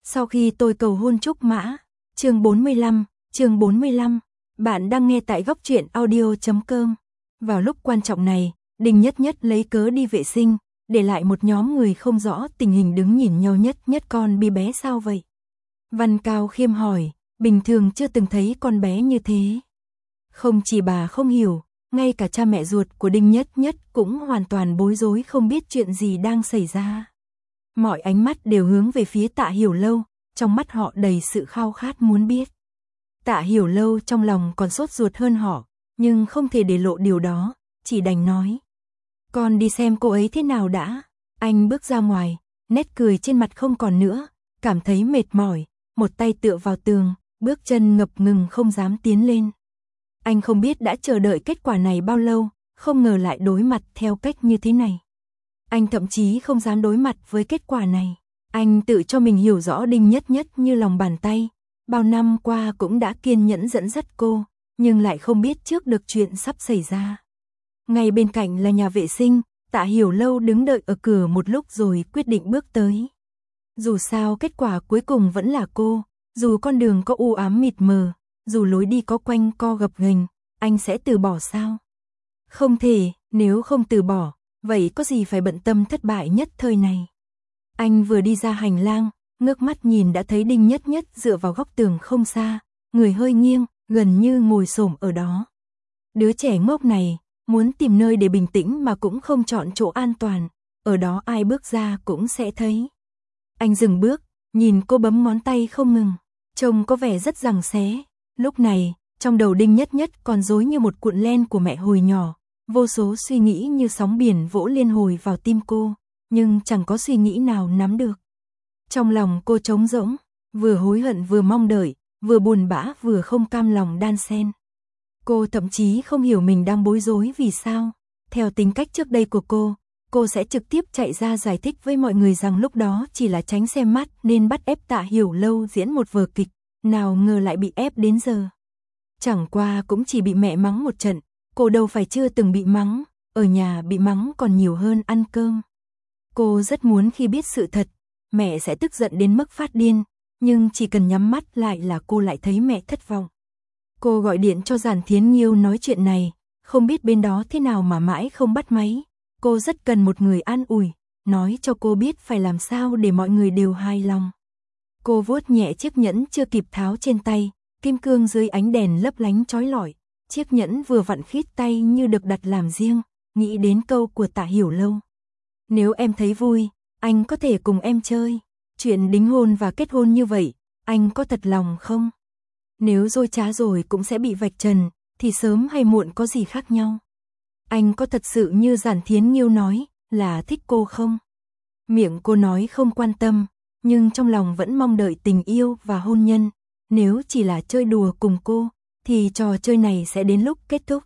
Sau khi tôi cầu hôn Trúc Mã, chương 45, bạn đang nghe tại góc truyện audio.com. Vào lúc quan trọng này, Đinh Nhất Nhất lấy cớ đi vệ sinh, để lại một nhóm người không rõ tình hình đứng nhìn nhau. Nhất con bi bé sao vậy? Văn Cao Khiêm hỏi, bình thường chưa từng thấy con bé như thế. Không chỉ bà không hiểu, ngay cả cha mẹ ruột của Đinh Nhất Nhất cũng hoàn toàn bối rối, không biết chuyện gì đang xảy ra. Mọi ánh mắt đều hướng về phía Tạ Hiểu Lâu, trong mắt họ đầy sự khao khát muốn biết. Tạ Hiểu Lâu trong lòng còn sốt ruột hơn họ, nhưng không thể để lộ điều đó, chỉ đành nói. Con đi xem cô ấy thế nào đã. Anh bước ra ngoài, nét cười trên mặt không còn nữa, cảm thấy mệt mỏi, một tay tựa vào tường, bước chân ngập ngừng không dám tiến lên. Anh không biết đã chờ đợi kết quả này bao lâu, không ngờ lại đối mặt theo cách như thế này. Anh thậm chí không dám đối mặt với kết quả này. Anh tự cho mình hiểu rõ Đinh Nhất Nhất như lòng bàn tay, bao năm qua cũng đã kiên nhẫn dẫn dắt cô, nhưng lại không biết trước được chuyện sắp xảy ra. Ngay bên cạnh là nhà vệ sinh, Tạ Hiểu Lâu đứng đợi ở cửa một lúc rồi quyết định bước tới. Dù sao kết quả cuối cùng vẫn là cô, dù con đường có u ám mịt mờ, dù lối đi có quanh co gập ghềnh, anh sẽ từ bỏ sao? Không thể, nếu không từ bỏ, vậy có gì phải bận tâm thất bại nhất thời này. Anh vừa đi ra hành lang, ngước mắt nhìn đã thấy Đinh Nhất Nhất dựa vào góc tường không xa, người hơi nghiêng, gần như ngồi xổm ở đó. Đứa trẻ ngốc này, muốn tìm nơi để bình tĩnh mà cũng không chọn chỗ an toàn, ở đó ai bước ra cũng sẽ thấy. Anh dừng bước, nhìn cô bấm ngón tay không ngừng, trông có vẻ rất giằng xé. Lúc này, trong đầu Đinh Nhất Nhất còn rối như một cuộn len của mẹ hồi nhỏ, vô số suy nghĩ như sóng biển vỗ liên hồi vào tim cô, nhưng chẳng có suy nghĩ nào nắm được. Trong lòng cô trống rỗng, vừa hối hận vừa mong đợi, vừa buồn bã vừa không cam lòng đan xen. Cô thậm chí không hiểu mình đang bối rối vì sao. Theo tính cách trước đây của cô sẽ trực tiếp chạy ra giải thích với mọi người rằng lúc đó chỉ là tránh xem mắt nên bắt ép Tạ Hiểu Lâu diễn một vở kịch, nào ngờ lại bị ép đến giờ. Chẳng qua cũng chỉ bị mẹ mắng một trận, cô đâu phải chưa từng bị mắng, ở nhà bị mắng còn nhiều hơn ăn cơm. Cô rất muốn khi biết sự thật, mẹ sẽ tức giận đến mức phát điên, nhưng chỉ cần nhắm mắt lại là cô lại thấy mẹ thất vọng. Cô gọi điện cho Giản Thiến Nghiêu nói chuyện này, không biết bên đó thế nào mà mãi không bắt máy. Cô rất cần một người an ủi, nói cho cô biết phải làm sao để mọi người đều hài lòng. Cô vuốt nhẹ chiếc nhẫn chưa kịp tháo trên tay, kim cương dưới ánh đèn lấp lánh chói lọi. Chiếc nhẫn vừa vặn khít tay như được đặt làm riêng, nghĩ đến câu của Tạ Hiểu Lâu. Nếu em thấy vui, anh có thể cùng em chơi. Chuyện đính hôn và kết hôn như vậy, anh có thật lòng không? Nếu dối trá rồi cũng sẽ bị vạch trần, thì sớm hay muộn có gì khác nhau. Anh có thật sự như Giản Thiến Nghiêu nói, là thích cô không? Miệng cô nói không quan tâm, nhưng trong lòng vẫn mong đợi tình yêu và hôn nhân. Nếu chỉ là chơi đùa cùng cô, thì trò chơi này sẽ đến lúc kết thúc.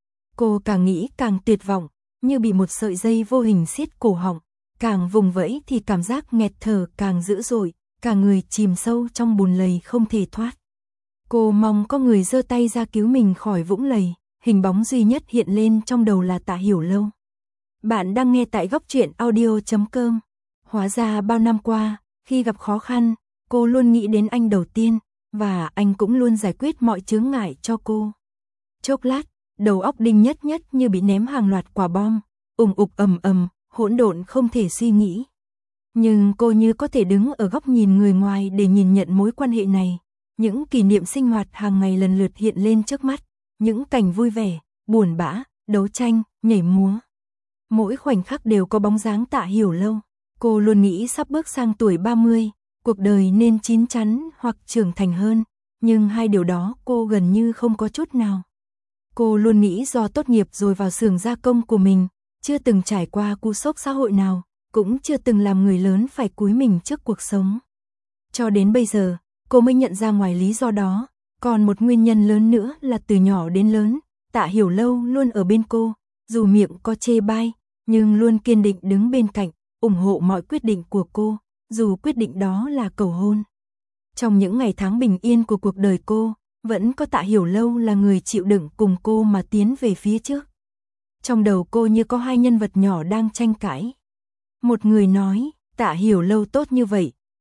Cô càng nghĩ càng tuyệt vọng, như bị một sợi dây vô hình siết cổ họng, càng vùng vẫy thì cảm giác nghẹt thở càng dữ dội, cả người chìm sâu trong bùn lầy không thể thoát. Cô mong có người giơ tay ra cứu mình khỏi vũng lầy, hình bóng duy nhất hiện lên trong đầu là Tạ Hiểu Lâu. Bạn đang nghe tại góc truyện audio.com. Hóa ra bao năm qua, khi gặp khó khăn, cô luôn nghĩ đến anh đầu tiên, và anh cũng luôn giải quyết mọi chướng ngại cho cô. Chốc lát, đầu óc Đinh Nhất Nhất như bị ném hàng loạt quả bom, ùng ục ầm ầm, hỗn độn không thể suy nghĩ. Nhưng cô như có thể đứng ở góc nhìn người ngoài để nhìn nhận mối quan hệ này. Những kỷ niệm sinh hoạt hàng ngày lần lượt hiện lên trước mắt, những cảnh vui vẻ, buồn bã, đấu tranh, nhảy múa. Mỗi khoảnh khắc đều có bóng dáng Tạ Hiểu Lâu. Cô luôn nghĩ sắp bước sang tuổi 30, cuộc đời nên chín chắn hoặc trưởng thành hơn, nhưng hai điều đó cô gần như không có chút nào. Cô luôn nghĩ do tốt nghiệp rồi vào xưởng gia công của mình, chưa từng trải qua cú sốc xã hội nào, cũng chưa từng làm người lớn phải cúi mình trước cuộc sống. Cho đến bây giờ, cô mới nhận ra ngoài lý do đó, còn một nguyên nhân lớn nữa là từ nhỏ đến lớn, Tạ Hiểu Lâu luôn ở bên cô, dù miệng có chê bai, nhưng luôn kiên định đứng bên cạnh, ủng hộ mọi quyết định của cô, dù quyết định đó là cầu hôn. Trong những ngày tháng bình yên của cuộc đời cô, vẫn có Tạ Hiểu Lâu là người chịu đựng cùng cô mà tiến về phía trước. Trong đầu cô như có hai nhân vật nhỏ đang tranh cãi. Một người nói, Tạ Hiểu Lâu tốt như vậy,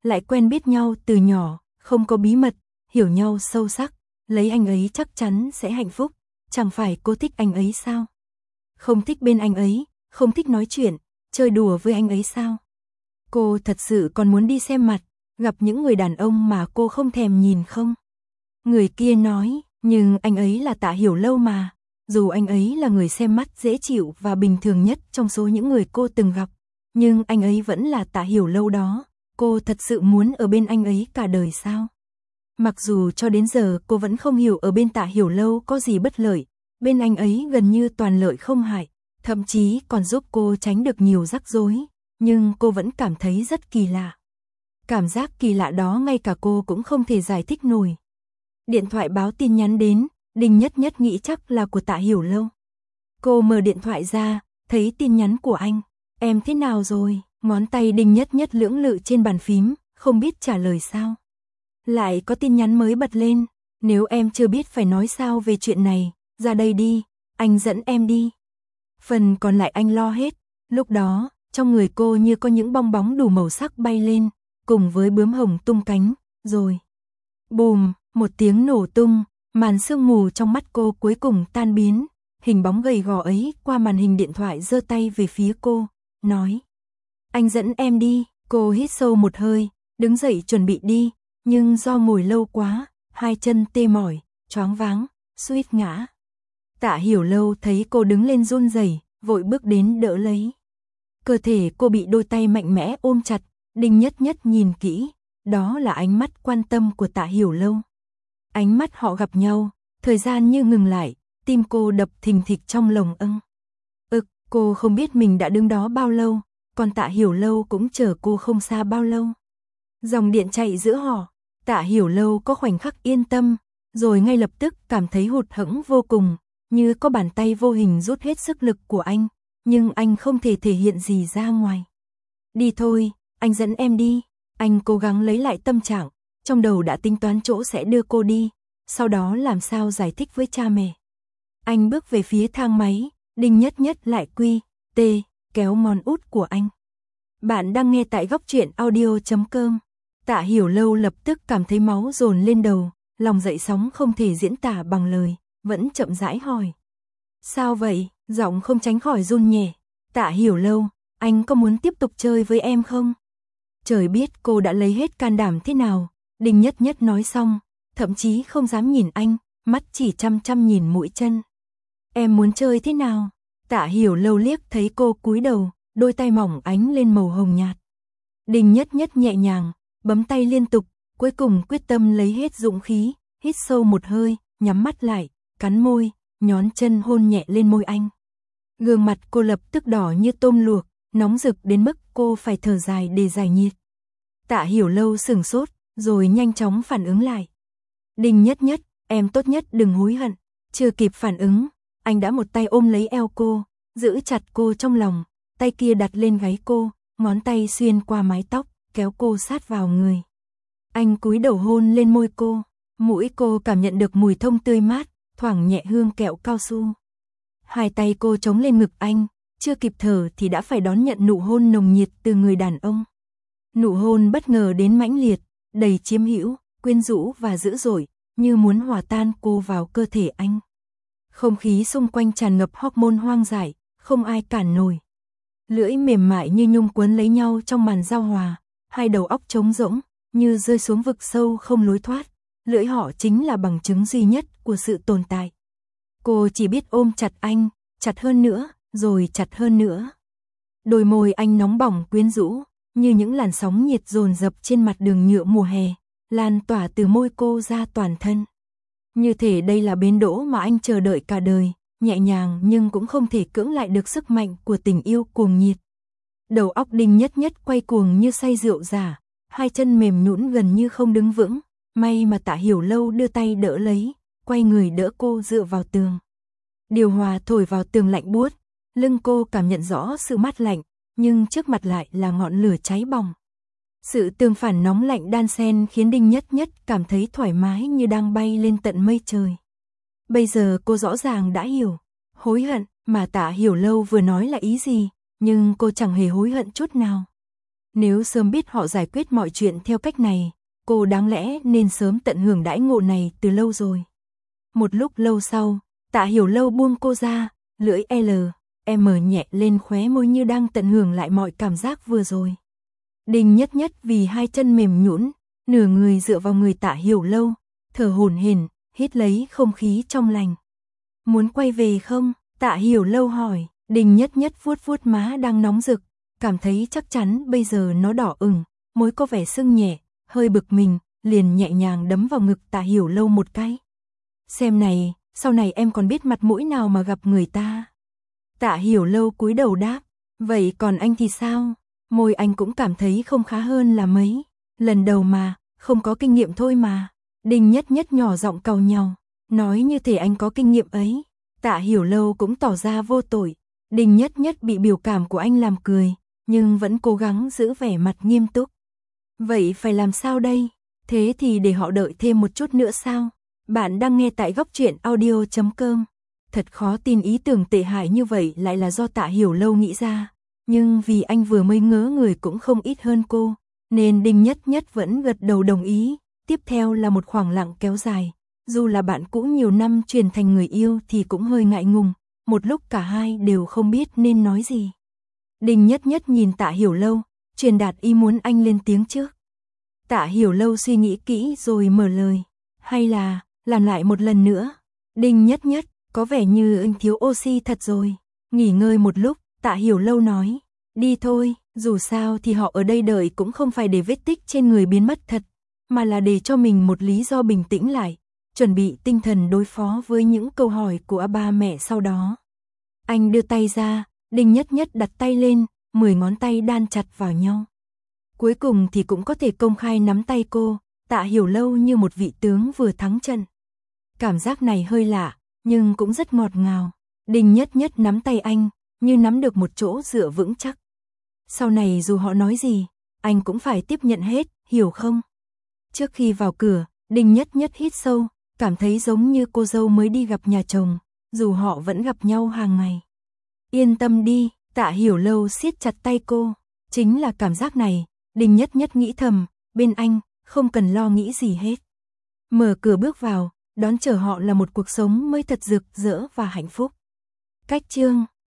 lại quen biết nhau từ nhỏ, không có bí mật, hiểu nhau sâu sắc, lấy anh ấy chắc chắn sẽ hạnh phúc, chẳng phải cô thích anh ấy sao? Không thích bên anh ấy, không thích nói chuyện, chơi đùa với anh ấy sao? Cô thật sự còn muốn đi xem mặt, gặp những người đàn ông mà cô không thèm nhìn không? Người kia nói, nhưng anh ấy là Tạ Hiểu Lâu mà, dù anh ấy là người xem mắt dễ chịu và bình thường nhất trong số những người cô từng gặp, nhưng anh ấy vẫn là Tạ Hiểu Lâu đó, cô thật sự muốn ở bên anh ấy cả đời sao? Mặc dù cho đến giờ cô vẫn không hiểu ở bên Tạ Hiểu Lâu có gì bất lợi, bên anh ấy gần như toàn lợi không hại, thậm chí còn giúp cô tránh được nhiều rắc rối, nhưng cô vẫn cảm thấy rất kỳ lạ. Cảm giác kỳ lạ đó ngay cả cô cũng không thể giải thích nổi. Điện thoại báo tin nhắn đến, Đinh Nhất Nhất nghĩ chắc là của Tạ Hiểu Lâu. Cô mở điện thoại ra, thấy tin nhắn của anh. Em thế nào rồi? Ngón tay Đinh Nhất Nhất lưỡng lự trên bàn phím, không biết trả lời sao. Lại có tin nhắn mới bật lên. Nếu em chưa biết phải nói sao về chuyện này, ra đây đi, anh dẫn em đi. Phần còn lại anh lo hết. Lúc đó, trong người cô như có những bong bóng đủ màu sắc bay lên, cùng với bướm hồng tung cánh, rồi. Bùm, một tiếng nổ tung, màn sương mù trong mắt cô cuối cùng tan biến. Hình bóng gầy gò ấy qua màn hình điện thoại giơ tay về phía cô, nói. Anh dẫn em đi, cô hít sâu một hơi, đứng dậy chuẩn bị đi, nhưng do ngồi lâu quá, hai chân tê mỏi, choáng váng, suýt ngã. Tạ Hiểu Lâu thấy cô đứng lên run rẩy, vội bước đến đỡ lấy. Cơ thể cô bị đôi tay mạnh mẽ ôm chặt, Đinh Nhất Nhất nhìn kỹ, đó là ánh mắt quan tâm của Tạ Hiểu Lâu. Ánh mắt họ gặp nhau, thời gian như ngừng lại, tim cô đập thình thịch trong lồng âng. Cô không biết mình đã đứng đó bao lâu, còn Tạ Hiểu Lâu cũng chờ cô không xa bao lâu. Dòng điện chạy giữa họ, Tạ Hiểu Lâu có khoảnh khắc yên tâm, rồi ngay lập tức cảm thấy hụt hẫng vô cùng, như có bàn tay vô hình rút hết sức lực của anh, nhưng anh không thể thể hiện gì ra ngoài. Đi thôi, anh dẫn em đi. Anh cố gắng lấy lại tâm trạng, trong đầu đã tính toán chỗ sẽ đưa cô đi, sau đó làm sao giải thích với cha mẹ. Anh bước về phía thang máy, Đinh Nhất Nhất lại kéo món út của anh. Bạn đang nghe tại góc truyện audio.com. Tạ Hiểu Lâu lập tức cảm thấy máu dồn lên đầu, lòng dậy sóng không thể diễn tả bằng lời, vẫn chậm rãi hỏi. Sao vậy? Giọng không tránh khỏi run nhẹ. Tạ Hiểu Lâu, anh có muốn tiếp tục chơi với em không? Trời biết cô đã lấy hết can đảm thế nào, Đinh Nhất Nhất nói xong, thậm chí không dám nhìn anh, mắt chỉ chăm chăm nhìn mũi chân. Em muốn chơi thế nào? Tạ Hiểu Lâu liếc thấy cô cúi đầu, đôi tay mỏng ánh lên màu hồng nhạt. Đinh Nhất Nhất nhẹ nhàng, bấm tay liên tục, cuối cùng quyết tâm lấy hết dũng khí, hít sâu một hơi, nhắm mắt lại, cắn môi, nhón chân hôn nhẹ lên môi anh. Gương mặt cô lập tức đỏ như tôm luộc, nóng rực đến mức cô phải thở dài để giải nhiệt. Tạ Hiểu Lâu sửng sốt, rồi nhanh chóng phản ứng lại. Đinh Nhất Nhất, em tốt nhất đừng hối hận. Chưa kịp phản ứng, anh đã một tay ôm lấy eo cô, giữ chặt cô trong lòng, tay kia đặt lên gáy cô, ngón tay xuyên qua mái tóc, kéo cô sát vào người. Anh cúi đầu hôn lên môi cô, mũi cô cảm nhận được mùi thông tươi mát, thoảng nhẹ hương kẹo cao su. Hai tay cô chống lên ngực anh, chưa kịp thở thì đã phải đón nhận nụ hôn nồng nhiệt từ người đàn ông. Nụ hôn bất ngờ đến mãnh liệt, đầy chiếm hữu, quyến rũ và dữ dội, như muốn hòa tan cô vào cơ thể anh. Không khí xung quanh tràn ngập hormone hoang dại, không ai cản nổi. Lưỡi mềm mại như nhung quấn lấy nhau trong màn giao hòa, hai đầu óc trống rỗng, như rơi xuống vực sâu không lối thoát. Lưỡi họ chính là bằng chứng duy nhất của sự tồn tại. Cô chỉ biết ôm chặt anh, chặt hơn nữa, rồi chặt hơn nữa. Đôi môi anh nóng bỏng quyến rũ, như những làn sóng nhiệt dồn dập trên mặt đường nhựa mùa hè, lan tỏa từ môi cô ra toàn thân. Như thể đây là bến đỗ mà anh chờ đợi cả đời, nhẹ nhàng nhưng cũng không thể cưỡng lại được sức mạnh của tình yêu cuồng nhiệt. Đầu óc Đinh Nhất Nhất quay cuồng như say rượu giả, hai chân mềm nhũn gần như không đứng vững, may mà Tạ Hiểu Lâu đưa tay đỡ lấy, quay người đỡ cô dựa vào tường. Điều hòa thổi vào tường lạnh buốt, lưng cô cảm nhận rõ sự mát lạnh, nhưng trước mặt lại là ngọn lửa cháy bỏng. Sự tương phản nóng lạnh đan xen khiến Đinh Nhất Nhất cảm thấy thoải mái như đang bay lên tận mây trời. Bây giờ cô rõ ràng đã hiểu, hối hận mà Tạ Hiểu Lâu vừa nói là ý gì, nhưng cô chẳng hề hối hận chút nào. Nếu sớm biết họ giải quyết mọi chuyện theo cách này, cô đáng lẽ nên sớm tận hưởng đãi ngộ này từ lâu rồi. Một lúc lâu sau, Tạ Hiểu Lâu buông cô ra, lưỡi M nhẹ lên khóe môi như đang tận hưởng lại mọi cảm giác vừa rồi. Đinh Nhất Nhất vì hai chân mềm nhũn, nửa người dựa vào người Tạ Hiểu Lâu, thở hổn hển, hít lấy không khí trong lành. Muốn quay về không? Tạ Hiểu Lâu hỏi. Đinh Nhất Nhất vuốt vuốt má đang nóng rực, cảm thấy chắc chắn bây giờ nó đỏ ửng, môi có vẻ sưng nhẹ, hơi bực mình, liền nhẹ nhàng đấm vào ngực Tạ Hiểu Lâu một cái. Xem này, sau này em còn biết mặt mũi nào mà gặp người ta. Tạ Hiểu Lâu cúi đầu đáp, vậy còn anh thì sao? Môi anh cũng cảm thấy không khá hơn là mấy. Lần đầu mà, không có kinh nghiệm thôi mà. Đinh Nhất Nhất nhỏ giọng càu nhàu, nói như thể anh có kinh nghiệm ấy. Tạ Hiểu Lâu cũng tỏ ra vô tội. Đinh Nhất Nhất bị biểu cảm của anh làm cười, nhưng vẫn cố gắng giữ vẻ mặt nghiêm túc. Vậy phải làm sao đây? Thế thì để họ đợi thêm một chút nữa sao? Bạn đang nghe tại góc truyện audio.com. Thật khó tin ý tưởng tệ hại như vậy lại là do Tạ Hiểu Lâu nghĩ ra. Nhưng vì anh vừa mới ngớ người cũng không ít hơn cô, nên Đinh Nhất Nhất vẫn gật đầu đồng ý. Tiếp theo là một khoảng lặng kéo dài. Dù là bạn cũ nhiều năm chuyển thành người yêu thì cũng hơi ngại ngùng. Một lúc cả hai đều không biết nên nói gì. Đinh Nhất Nhất nhìn Tạ Hiểu Lâu, truyền đạt ý muốn anh lên tiếng trước. Tạ Hiểu Lâu suy nghĩ kỹ rồi mở lời. Hay là, làm lại một lần nữa. Đinh Nhất Nhất, có vẻ như anh thiếu oxy thật rồi. Nghỉ ngơi một lúc, Tạ Hiểu Lâu nói. Đi thôi, dù sao thì họ ở đây đợi cũng không phải để vết tích trên người biến mất thật, mà là để cho mình một lý do bình tĩnh lại, chuẩn bị tinh thần đối phó với những câu hỏi của ba mẹ sau đó. Anh đưa tay ra, Đinh Nhất Nhất đặt tay lên, 10 ngón tay đan chặt vào nhau. Cuối cùng thì cũng có thể công khai nắm tay cô, Tạ Hiểu Lâu như một vị tướng vừa thắng trận. Cảm giác này hơi lạ, nhưng cũng rất ngọt ngào. Đinh Nhất Nhất nắm tay anh, như nắm được một chỗ dựa vững chắc. Sau này dù họ nói gì, anh cũng phải tiếp nhận hết, hiểu không? Trước khi vào cửa, Đinh Nhất Nhất hít sâu, cảm thấy giống như cô dâu mới đi gặp nhà chồng, dù họ vẫn gặp nhau hàng ngày. Yên tâm đi, Tạ Hiểu Lâu siết chặt tay cô. Chính là cảm giác này, Đinh Nhất Nhất nghĩ thầm, bên anh, không cần lo nghĩ gì hết. Mở cửa bước vào, đón chờ họ là một cuộc sống mới thật rực rỡ và hạnh phúc. Cách chương